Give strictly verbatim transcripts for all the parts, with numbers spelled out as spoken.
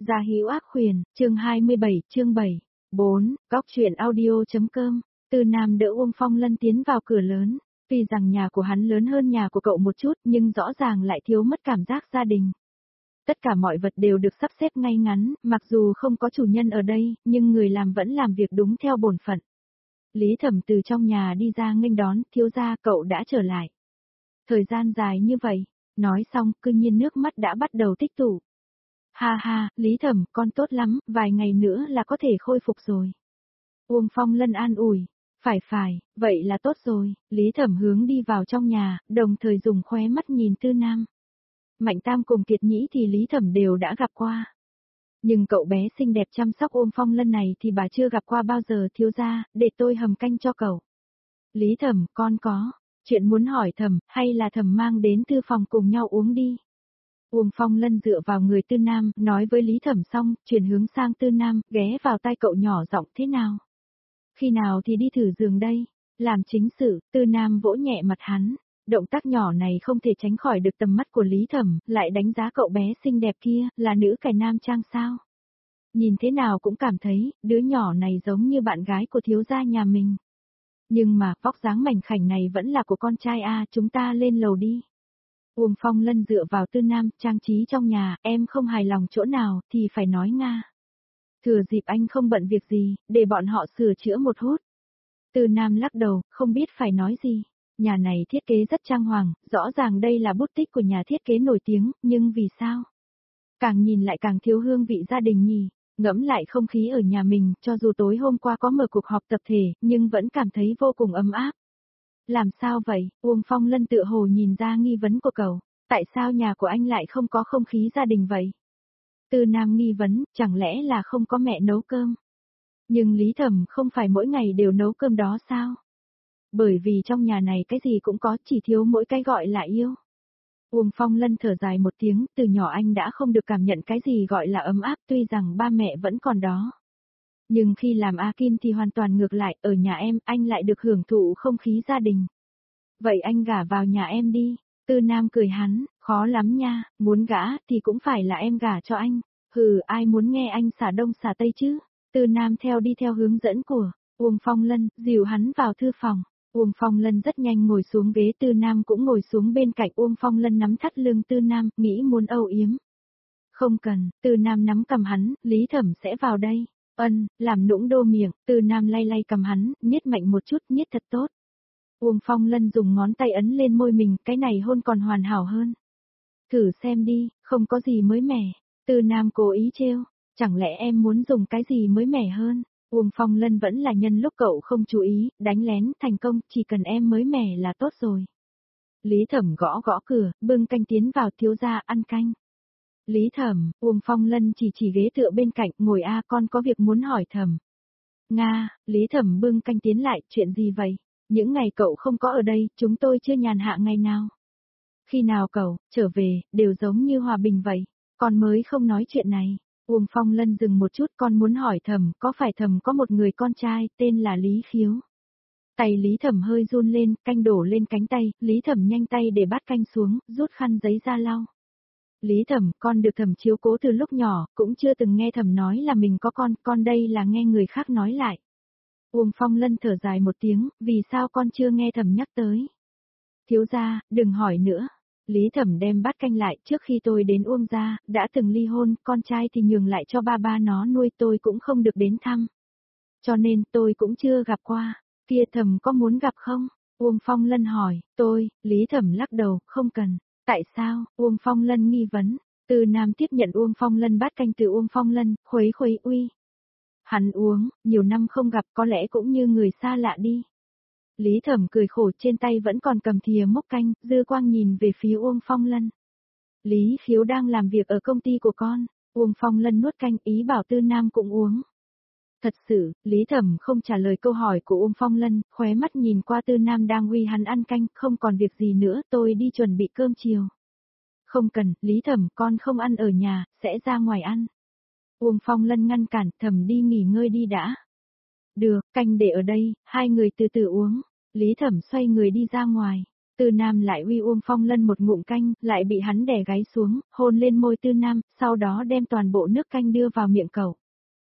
Gia Hữu Ác Khuyển, chương hai mươi bảy, chương bảy. bốn, Góc truyện audio.com. Tư Nam đỡ Uông Phong Lân tiến vào cửa lớn. Tuy rằng nhà của hắn lớn hơn nhà của cậu một chút nhưng rõ ràng lại thiếu mất cảm giác gia đình. Tất cả mọi vật đều được sắp xếp ngay ngắn, mặc dù không có chủ nhân ở đây, nhưng người làm vẫn làm việc đúng theo bổn phận. Lý Thẩm từ trong nhà đi ra nghênh đón, thiếu gia cậu đã trở lại. Thời gian dài như vậy, nói xong cư nhiên nước mắt đã bắt đầu tích tụ. Ha ha, Lý Thẩm, con tốt lắm, vài ngày nữa là có thể khôi phục rồi. Uông Phong Lân an ủi, phải phải, vậy là tốt rồi, Lý Thẩm hướng đi vào trong nhà, đồng thời dùng khóe mắt nhìn Tư Nam. Mạnh Tam cùng Kiệt Nhĩ thì Lý Thẩm đều đã gặp qua. Nhưng cậu bé xinh đẹp chăm sóc Uông Phong Lân này thì bà chưa gặp qua bao giờ, thiếu gia, để tôi hầm canh cho cậu. Lý Thẩm, con có chuyện muốn hỏi Thẩm, hay là Thẩm mang đến thư phòng cùng nhau uống đi. Uông Phong Lân dựa vào người Tư Nam, nói với Lý Thẩm xong, chuyển hướng sang Tư Nam, ghé vào tai cậu nhỏ giọng thế nào. Khi nào thì đi thử giường đây, làm chính sự, Tư Nam vỗ nhẹ mặt hắn, động tác nhỏ này không thể tránh khỏi được tầm mắt của Lý Thẩm, lại đánh giá cậu bé xinh đẹp kia, là nữ cải nam trang sao. Nhìn thế nào cũng cảm thấy, đứa nhỏ này giống như bạn gái của thiếu gia nhà mình. Nhưng mà, vóc dáng mảnh khảnh này vẫn là của con trai a, chúng ta lên lầu đi. Uông Phong Lân dựa vào Tư Nam, trang trí trong nhà, em không hài lòng chỗ nào, thì phải nói Nga. Thừa dịp anh không bận việc gì, để bọn họ sửa chữa một hút. Tư Nam lắc đầu, không biết phải nói gì. Nhà này thiết kế rất trang hoàng, rõ ràng đây là bút tích của nhà thiết kế nổi tiếng, nhưng vì sao? Càng nhìn lại càng thiếu hương vị gia đình nhỉ, ngẫm lại không khí ở nhà mình, cho dù tối hôm qua có mở cuộc họp tập thể, nhưng vẫn cảm thấy vô cùng ấm áp. Làm sao vậy? Uông Phong Lân tựa hồ nhìn ra nghi vấn của cậu, tại sao nhà của anh lại không có không khí gia đình vậy? Tư Nam nghi vấn, chẳng lẽ là không có mẹ nấu cơm? Nhưng Lý Thẩm không phải mỗi ngày đều nấu cơm đó sao? Bởi vì trong nhà này cái gì cũng có, chỉ thiếu mỗi cái gọi là yêu. Uông Phong Lân thở dài một tiếng, từ nhỏ anh đã không được cảm nhận cái gì gọi là ấm áp, tuy rằng ba mẹ vẫn còn đó. Nhưng khi làm A Kim thì hoàn toàn ngược lại, ở nhà em, anh lại được hưởng thụ không khí gia đình. Vậy anh gả vào nhà em đi. Tư Nam cười hắn, khó lắm nha, muốn gả thì cũng phải là em gả cho anh. Hừ, ai muốn nghe anh xả đông xả tây chứ? Tư Nam theo đi theo hướng dẫn của Uông Phong Lân, dìu hắn vào thư phòng. Uông Phong Lân rất nhanh ngồi xuống ghế, Tư Nam cũng ngồi xuống bên cạnh. Uông Phong Lân nắm thắt lưng Tư Nam, nghĩ muốn âu yếm. Không cần, Tư Nam nắm cầm hắn, Lý Thẩm sẽ vào đây. Ân, làm nũng đô miệng, Tư Nam lay lay cầm hắn, nhếch mạnh một chút, nhếch thật tốt. Uông Phong Lân dùng ngón tay ấn lên môi mình, cái này hôn còn hoàn hảo hơn. Thử xem đi, không có gì mới mẻ. Tư Nam cố ý trêu, chẳng lẽ em muốn dùng cái gì mới mẻ hơn? Uông Phong Lân vẫn là nhân lúc cậu không chú ý, đánh lén thành công, chỉ cần em mới mẻ là tốt rồi. Lý Thẩm gõ gõ cửa, bưng canh tiến vào, thiếu gia ăn canh. Lý Thẩm, Uông Phong Lân chỉ chỉ ghế tựa bên cạnh, ngồi a, con có việc muốn hỏi Thẩm. Nga, Lý Thẩm bưng canh tiến lại, chuyện gì vậy? Những ngày cậu không có ở đây, chúng tôi chưa nhàn hạ ngày nào. Khi nào cậu trở về, đều giống như hòa bình vậy, con mới không nói chuyện này. Uông Phong Lân dừng một chút, con muốn hỏi Thẩm, có phải Thẩm có một người con trai, tên là Lý Khiếu? Tay Lý Thẩm hơi run lên, canh đổ lên cánh tay, Lý Thẩm nhanh tay để bát canh xuống, rút khăn giấy ra lau. Lý Thẩm, con được Thẩm chiếu cố từ lúc nhỏ, cũng chưa từng nghe Thẩm nói là mình có con, con đây là nghe người khác nói lại. Uông Phong Lân thở dài một tiếng, vì sao con chưa nghe Thẩm nhắc tới? Thiếu gia, đừng hỏi nữa. Lý Thẩm đem bát canh lại, trước khi tôi đến Uông gia, đã từng ly hôn, con trai thì nhường lại cho ba ba nó nuôi, tôi cũng không được đến thăm. Cho nên tôi cũng chưa gặp qua. Kia Thẩm có muốn gặp không? Uông Phong Lân hỏi, tôi, Lý Thẩm lắc đầu, không cần. Tại sao? Uông Phong Lân nghi vấn. Tư Nam tiếp nhận Uông Phong Lân bát canh từ Uông Phong Lân, khuấy khuấy uy. Hắn uống, nhiều năm không gặp, có lẽ cũng như người xa lạ đi. Lý Thẩm cười khổ, trên tay vẫn còn cầm thìa múc canh, dư quang nhìn về phía Uông Phong Lân. Lý Khiếu đang làm việc ở công ty của con. Uông Phong Lân nuốt canh, ý bảo Tư Nam cũng uống. Thật sự, Lý Thẩm không trả lời câu hỏi của Uông Phong Lân, khóe mắt nhìn qua Tư Nam đang uy hắn ăn canh, không còn việc gì nữa, tôi đi chuẩn bị cơm chiều. Không cần, Lý Thẩm, con không ăn ở nhà, sẽ ra ngoài ăn. Uông Phong Lân ngăn cản, Thẩm đi nghỉ ngơi đi đã. Được, canh để ở đây, hai người từ từ uống. Lý Thẩm xoay người đi ra ngoài. Tư Nam lại uy Uông Phong Lân một ngụm canh, lại bị hắn đè gáy xuống, hôn lên môi Tư Nam, sau đó đem toàn bộ nước canh đưa vào miệng cậu.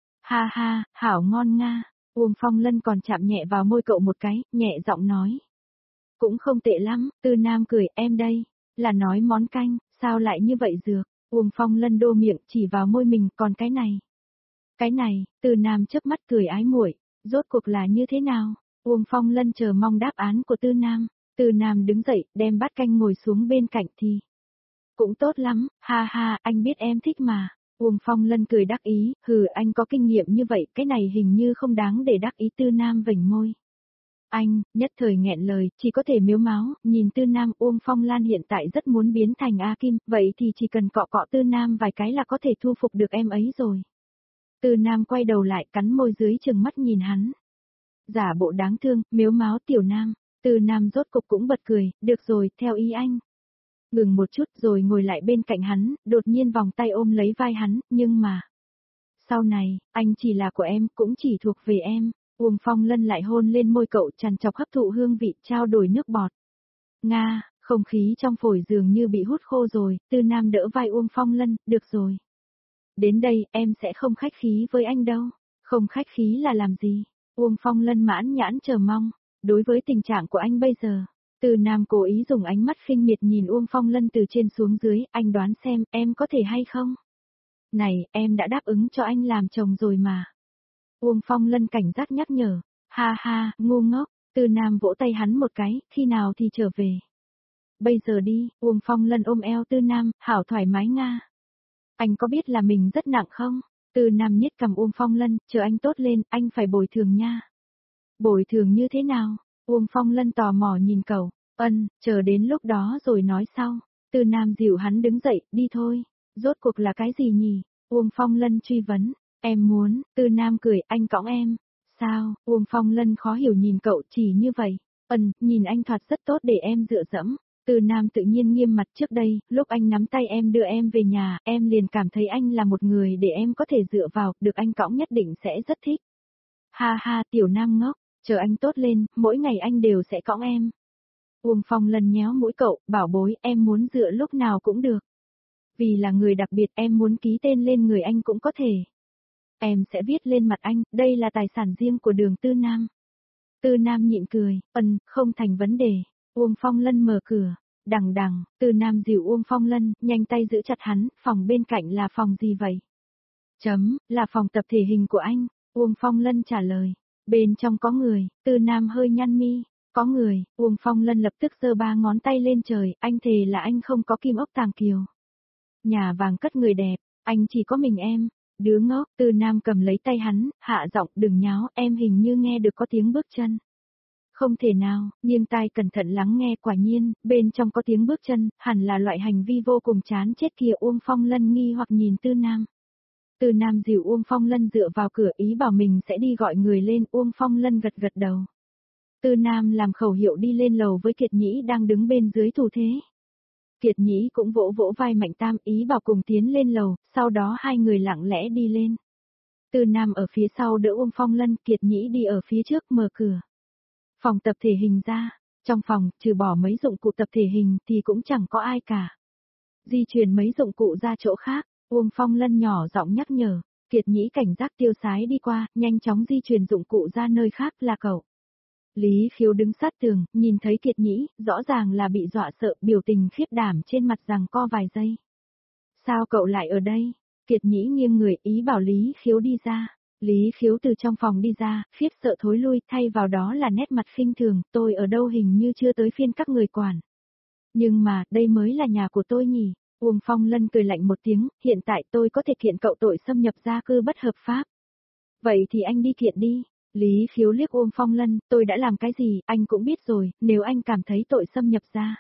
Ha ha, hảo ngon nga, Uông Phong Lân còn chạm nhẹ vào môi cậu một cái, nhẹ giọng nói. Cũng không tệ lắm, Tư Nam cười, em đây, là nói món canh, sao lại như vậy dược, Uông Phong Lân đô miệng chỉ vào môi mình, còn cái này. Cái này, Tư Nam chớp mắt cười ái muội, rốt cuộc là như thế nào? Uông Phong Lân chờ mong đáp án của Tư Nam. Tư Nam đứng dậy, đem bát canh ngồi xuống bên cạnh thì. Cũng tốt lắm, ha ha, anh biết em thích mà. Uông Phong Lân cười đắc ý, hừ anh có kinh nghiệm như vậy, cái này hình như không đáng để đắc ý. Tư Nam vểnh môi. Anh, nhất thời nghẹn lời, chỉ có thể miếu máu, nhìn Tư Nam. Uông Phong Lan hiện tại rất muốn biến thành A Kim, vậy thì chỉ cần cọ cọ Tư Nam vài cái là có thể thu phục được em ấy rồi. Tư Nam quay đầu lại, cắn môi dưới chừng mắt nhìn hắn. Giả bộ đáng thương, miếu máu tiểu Nam. Tư Nam rốt cục cũng bật cười, được rồi, theo ý anh. Ngừng một chút rồi ngồi lại bên cạnh hắn, đột nhiên vòng tay ôm lấy vai hắn, nhưng mà. Sau này, anh chỉ là của em, cũng chỉ thuộc về em. Uông Phong Lân lại hôn lên môi cậu, trằn trọc hấp thụ hương vị, trao đổi nước bọt. Nga, không khí trong phổi dường như bị hút khô rồi. Tư Nam đỡ vai Uông Phong Lân, được rồi. Đến đây, em sẽ không khách khí với anh đâu. Không khách khí là làm gì? Uông Phong Lân mãn nhãn chờ mong. Đối với tình trạng của anh bây giờ, Tư Nam cố ý dùng ánh mắt khinh miệt nhìn Uông Phong Lân từ trên xuống dưới, anh đoán xem em có thể hay không? Này, em đã đáp ứng cho anh làm chồng rồi mà. Uông Phong Lân cảnh giác nhắc nhở, ha ha, ngu ngốc. Tư Nam vỗ tay hắn một cái, khi nào thì trở về? Bây giờ đi. Uông Phong Lân ôm eo Tư Nam, hảo thoải mái nga. Anh có biết là mình rất nặng không? Tư Nam nhếch cằm Uông Phong Lân, chờ anh tốt lên, anh phải bồi thường nha. Bồi thường như thế nào? Uông Phong Lân tò mò nhìn cậu, ân, chờ đến lúc đó rồi nói sau. Tư Nam dìu hắn đứng dậy, đi thôi. Rốt cuộc là cái gì nhỉ? Uông Phong Lân truy vấn, em muốn. Tư Nam cười, anh cõng em. Sao? Uông Phong Lân khó hiểu nhìn cậu, chỉ như vậy. Ân, nhìn anh thoạt rất tốt để em dựa dẫm. Tư Nam tự nhiên nghiêm mặt, trước đây, lúc anh nắm tay em đưa em về nhà, em liền cảm thấy anh là một người để em có thể dựa vào, được anh cõng nhất định sẽ rất thích. Ha ha, tiểu Nam ngốc, chờ anh tốt lên, mỗi ngày anh đều sẽ cõng em. Uông Phong Lân nhéo mũi cậu, bảo bối, em muốn dựa lúc nào cũng được. Vì là người đặc biệt, em muốn ký tên lên người anh cũng có thể. Em sẽ viết lên mặt anh, đây là tài sản riêng của Đường Tư Nam. Tư Nam nhịn cười, ân, không thành vấn đề. Uông Phong Lân mở cửa, đằng đằng, Tư Nam dìu Uông Phong Lân, nhanh tay giữ chặt hắn, phòng bên cạnh là phòng gì vậy? Chấm, là phòng tập thể hình của anh. Uông Phong Lân trả lời, bên trong có người. Tư Nam hơi nhăn mi, có người. Uông Phong Lân lập tức giơ ba ngón tay lên trời, anh thề là anh không có kim ốc tàng kiều. Nhà vàng cất người đẹp, anh chỉ có mình em. Đứa ngốc. Tư Nam cầm lấy tay hắn, hạ giọng, đừng nháo, em hình như nghe được có tiếng bước chân. Không thể nào, nghiêng tai cẩn thận lắng nghe, quả nhiên, bên trong có tiếng bước chân, hẳn là loại hành vi vô cùng chán chết kia. Uông Phong Lân nghi hoặc nhìn Tư Nam. Tư Nam dìu Uông Phong Lân dựa vào cửa, ý bảo mình sẽ đi gọi người lên. Uông Phong Lân gật gật đầu. Tư Nam làm khẩu hiệu đi lên lầu với Kiệt Nhĩ đang đứng bên dưới thủ thế. Kiệt Nhĩ cũng vỗ vỗ vai Mạnh Tam, ý bảo cùng tiến lên lầu, sau đó hai người lặng lẽ đi lên. Tư Nam ở phía sau đỡ Uông Phong Lân, Kiệt Nhĩ đi ở phía trước mở cửa. Phòng tập thể hình ra, trong phòng, trừ bỏ mấy dụng cụ tập thể hình thì cũng chẳng có ai cả. Di chuyển mấy dụng cụ ra chỗ khác, Uông Phong Lân nhỏ giọng nhắc nhở, Kiệt Nhĩ cảnh giác tiêu sái đi qua, nhanh chóng di chuyển dụng cụ ra nơi khác, là cậu. Lý Khiếu đứng sát tường, nhìn thấy Kiệt Nhĩ, rõ ràng là bị dọa sợ, biểu tình khiếp đảm trên mặt giằng co vài giây. Sao cậu lại ở đây? Kiệt Nhĩ nghiêng người, ý bảo Lý Khiếu đi ra. Lý Khiếu từ trong phòng đi ra, khiếp sợ thối lui, thay vào đó là nét mặt khinh thường, tôi ở đâu hình như chưa tới phiên các người quản. Nhưng mà, đây mới là nhà của tôi nhỉ? Uông Phong Lân cười lạnh một tiếng, hiện tại tôi có thể kiện cậu tội xâm nhập gia cư bất hợp pháp. Vậy thì anh đi kiện đi. Lý Khiếu liếc Uông Phong Lân, tôi đã làm cái gì, anh cũng biết rồi, nếu anh cảm thấy tội xâm nhập gia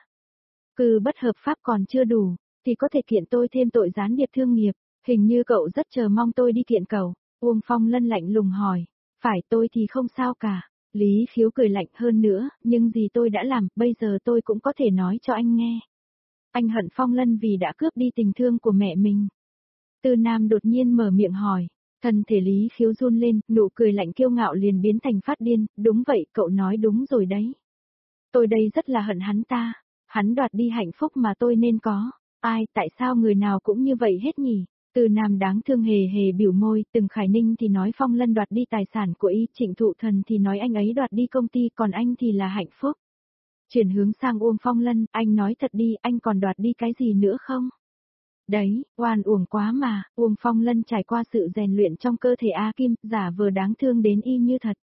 cư bất hợp pháp còn chưa đủ, thì có thể kiện tôi thêm tội gián điệp thương nghiệp, hình như cậu rất chờ mong tôi đi kiện cậu. Uông Phong Lân lạnh lùng hỏi, phải tôi thì không sao cả. Lý Khiếu cười lạnh hơn nữa, nhưng gì tôi đã làm, bây giờ tôi cũng có thể nói cho anh nghe. Anh hận Phong Lân vì đã cướp đi tình thương của mẹ mình. Tư Nam đột nhiên mở miệng hỏi, thân thể Lý Khiếu run lên, nụ cười lạnh kiêu ngạo liền biến thành phát điên, đúng vậy, cậu nói đúng rồi đấy. Tôi đây rất là hận hắn ta. Hắn đoạt đi hạnh phúc mà tôi nên có. Ai, tại sao người nào cũng như vậy hết nhỉ? Từ Nam đáng thương hề hề biểu môi, từng Khải Ninh thì nói Phong Lân đoạt đi tài sản của y, Trịnh Thụ Thần thì nói anh ấy đoạt đi công ty, còn anh thì là hạnh phúc. Chuyển hướng sang Uông Phong Lân, anh nói thật đi, anh còn đoạt đi cái gì nữa không? Đấy, oan uổng quá mà, Uông Phong Lân trải qua sự rèn luyện trong cơ thể A Kim, giả vờ đáng thương đến y như thật.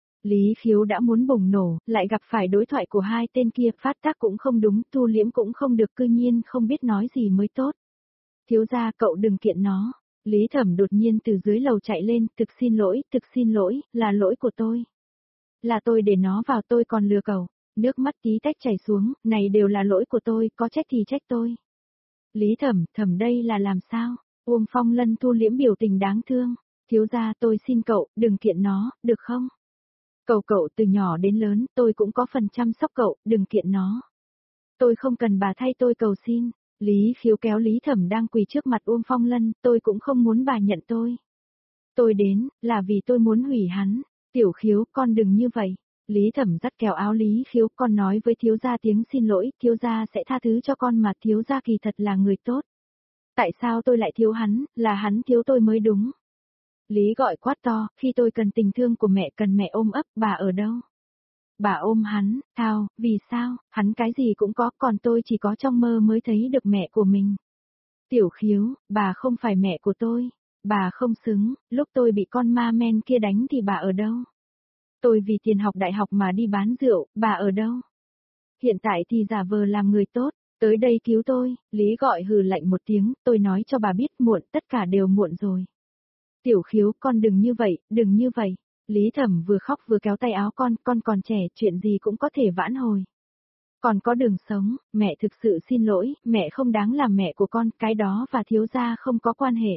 Lý Khiếu đã muốn bùng nổ, lại gặp phải đối thoại của hai tên kia, phát tác cũng không đúng, thu liễm cũng không được, cư nhiên không biết nói gì mới tốt. Thiếu gia cậu đừng kiện nó. Lý Thẩm đột nhiên từ dưới lầu chạy lên, thực xin lỗi, thực xin lỗi, là lỗi của tôi. Là tôi để nó vào, tôi còn lừa cậu. Nước mắt tí tách chảy xuống, này đều là lỗi của tôi, có trách thì trách tôi. Lý Thẩm, Thẩm đây là làm sao? Uông Phong Lân thu liễm biểu tình đáng thương. Thiếu gia tôi xin cậu, đừng kiện nó, được không? Cậu cậu từ nhỏ đến lớn, tôi cũng có phần chăm sóc cậu, đừng kiện nó. Tôi không cần bà thay tôi cầu xin. Lý Khiếu kéo Lý Thẩm đang quỳ trước mặt Uông Phong Lân, tôi cũng không muốn bà nhận tôi. Tôi đến, là vì tôi muốn hủy hắn. Tiểu Khiếu, con đừng như vậy. Lý Thẩm dắt kéo áo Lý Khiếu, con nói với thiếu gia tiếng xin lỗi, thiếu gia sẽ tha thứ cho con mà, thiếu gia kỳ thật là người tốt. Tại sao tôi lại thiếu hắn, là hắn thiếu tôi mới đúng. Lý gọi quát to, khi tôi cần tình thương của mẹ, cần mẹ ôm ấp, bà ở đâu? Bà ôm hắn, thao, vì sao, hắn cái gì cũng có, còn tôi chỉ có trong mơ mới thấy được mẹ của mình. Tiểu Khiếu, bà không phải mẹ của tôi, bà không xứng, lúc tôi bị con ma men kia đánh thì bà ở đâu? Tôi vì tiền học đại học mà đi bán rượu, bà ở đâu? Hiện tại thì giả vờ làm người tốt, tới đây cứu tôi, Lý gọi hừ lạnh một tiếng, tôi nói cho bà biết muộn, tất cả đều muộn rồi. Tiểu Khiếu, con đừng như vậy, đừng như vậy. Lý Thẩm vừa khóc vừa kéo tay áo con, con còn trẻ, chuyện gì cũng có thể vãn hồi. Còn có đường sống, mẹ thực sự xin lỗi, mẹ không đáng làm mẹ của con, cái đó và thiếu gia không có quan hệ.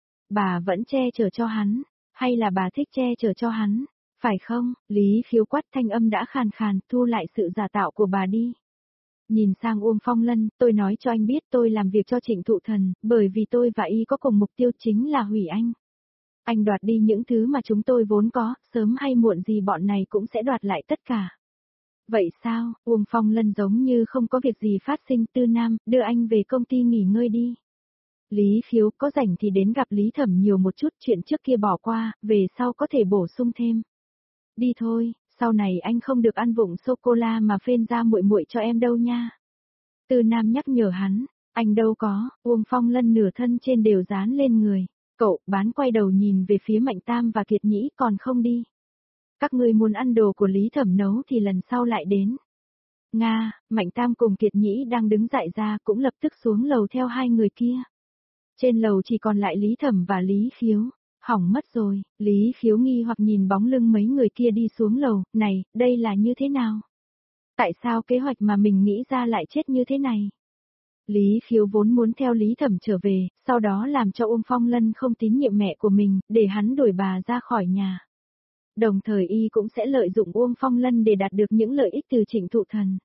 Bà vẫn che chở cho hắn, hay là bà thích che chở cho hắn, phải không? Lý Khiếu quát, thanh âm đã khàn khàn, thu lại sự giả tạo của bà đi. Nhìn sang Uông Phong Lân, tôi nói cho anh biết tôi làm việc cho Trịnh Thụ Thần, bởi vì tôi và y có cùng mục tiêu chính là hủy anh. Anh đoạt đi những thứ mà chúng tôi vốn có, sớm hay muộn gì bọn này cũng sẽ đoạt lại tất cả. Vậy sao, Uông Phong Lân giống như không có việc gì phát sinh. Tư Nam, đưa anh về công ty nghỉ ngơi đi. Lý Khiếu, có rảnh thì đến gặp Lý Thẩm nhiều một chút, chuyện trước kia bỏ qua, về sau có thể bổ sung thêm. Đi thôi, sau này anh không được ăn vụng sô-cô-la mà phên ra muội muội cho em đâu nha. Tư Nam nhắc nhở hắn, anh đâu có, Uông Phong Lân nửa thân trên đều dán lên người. Cậu, bán quay đầu nhìn về phía Mạnh Tam và Kiệt Nhĩ, còn không đi. Các ngươi muốn ăn đồ của Lý Thẩm nấu thì lần sau lại đến. Nga, Mạnh Tam cùng Kiệt Nhĩ đang đứng dại ra cũng lập tức xuống lầu theo hai người kia. Trên lầu chỉ còn lại Lý Thẩm và Lý Khiếu. Hỏng mất rồi, Lý Khiếu nghi hoặc nhìn bóng lưng mấy người kia đi xuống lầu, này, đây là như thế nào? Tại sao kế hoạch mà mình nghĩ ra lại chết như thế này? Lý Khiếu vốn muốn theo Lý Thẩm trở về, sau đó làm cho Uông Phong Lân không tín nhiệm mẹ của mình, để hắn đuổi bà ra khỏi nhà. Đồng thời y cũng sẽ lợi dụng Uông Phong Lân để đạt được những lợi ích từ Trịnh Thụ Thần.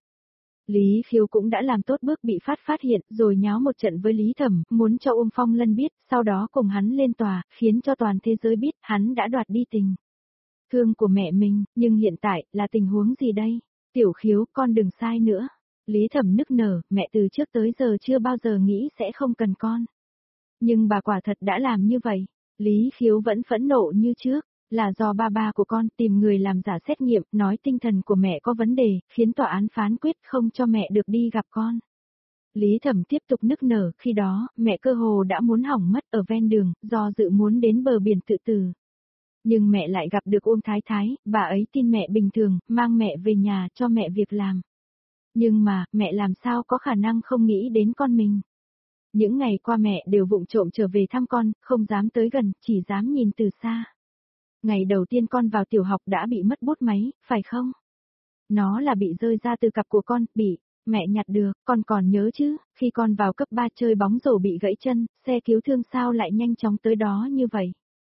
Lý Khiếu cũng đã làm tốt bước bị phát phát hiện, rồi nháo một trận với Lý Thẩm, muốn cho Uông Phong Lân biết, sau đó cùng hắn lên tòa, khiến cho toàn thế giới biết hắn đã đoạt đi tình thương của mẹ mình, nhưng hiện tại, là tình huống gì đây? Tiểu Khiếu, con đừng sai nữa. Lý Thẩm nức nở, mẹ từ trước tới giờ chưa bao giờ nghĩ sẽ không cần con. Nhưng bà quả thật đã làm như vậy. Lý Khiếu vẫn phẫn nộ như trước, là do ba ba của con tìm người làm giả xét nghiệm, nói tinh thần của mẹ có vấn đề, khiến tòa án phán quyết không cho mẹ được đi gặp con. Lý Thẩm tiếp tục nức nở, khi đó, mẹ cơ hồ đã muốn hỏng mất ở ven đường, do dự muốn đến bờ biển tự tử. Nhưng mẹ lại gặp được Uông Thái Thái, bà ấy tin mẹ bình thường, mang mẹ về nhà cho mẹ việc làm. Nhưng mà, mẹ làm sao có khả năng không nghĩ đến con mình. Những ngày qua mẹ đều vụng trộm trở về thăm con, không dám tới gần, chỉ dám nhìn từ xa. Ngày đầu tiên con vào tiểu học đã bị mất bút máy, phải không? Nó là bị rơi ra từ cặp của con, bị mẹ nhặt được, con còn nhớ chứ, khi con vào cấp ba chơi bóng rổ bị gãy chân, xe cứu thương sao lại nhanh chóng tới đó như vậy?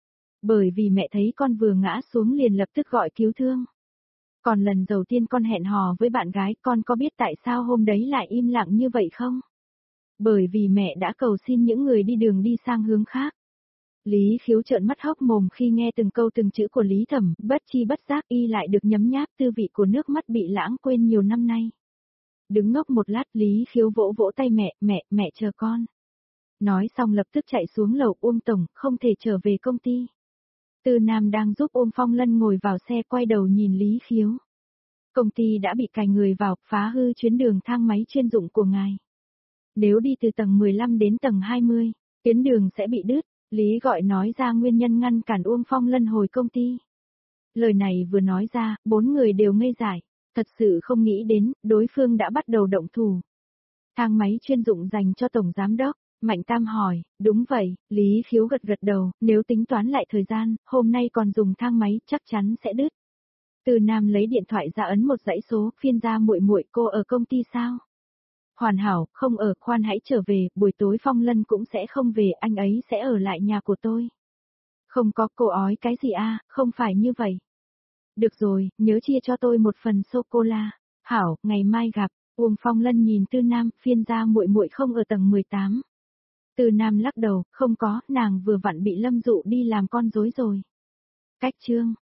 Bởi vì mẹ thấy con vừa ngã xuống liền lập tức gọi cứu thương. Còn lần đầu tiên con hẹn hò với bạn gái, con có biết tại sao hôm đấy lại im lặng như vậy không? Bởi vì mẹ đã cầu xin những người đi đường đi sang hướng khác. Lý Khiếu trợn mắt hốc mồm khi nghe từng câu từng chữ của Lý Thẩm, bất chi bất giác y lại được nhấm nháp tư vị của nước mắt bị lãng quên nhiều năm nay. Đứng ngốc một lát, Lý Khiếu vỗ vỗ tay mẹ, mẹ, mẹ chờ con. Nói xong lập tức chạy xuống lầu. Uông tổng, không thể trở về công ty. Từ Nam đang giúp Uông Phong Lân ngồi vào xe quay đầu nhìn Lý Khiếu. Công ty đã bị cài người vào, phá hư chuyến đường thang máy chuyên dụng của ngài. Nếu đi từ tầng mười lăm đến tầng hai mươi, tuyến đường sẽ bị đứt. Lý gọi nói ra nguyên nhân ngăn cản Uông Phong Lân hồi công ty. Lời này vừa nói ra, bốn người đều ngây dại. Thật sự không nghĩ đến, đối phương đã bắt đầu động thủ. Thang máy chuyên dụng dành cho Tổng Giám Đốc. Mạnh Tam hỏi, đúng vậy, Lý Khiếu gật gật đầu, nếu tính toán lại thời gian, hôm nay còn dùng thang máy, chắc chắn sẽ đứt. Từ Nam lấy điện thoại ra ấn một dãy số, phiên ra muội muội, cô ở công ty sao? Hoàn hảo, không ở, khoan hãy trở về, buổi tối Phong Lân cũng sẽ không về, anh ấy sẽ ở lại nhà của tôi. Không có, cô ói cái gì a, không phải như vậy. Được rồi, nhớ chia cho tôi một phần sô-cô-la. Hảo, ngày mai gặp. Uông Phong Lân nhìn Tư Nam, phiên ra muội muội không ở tầng mười tám. Tư Nam lắc đầu, không có, nàng vừa vặn bị Lâm Dụ đi làm con rối rồi. Cách chương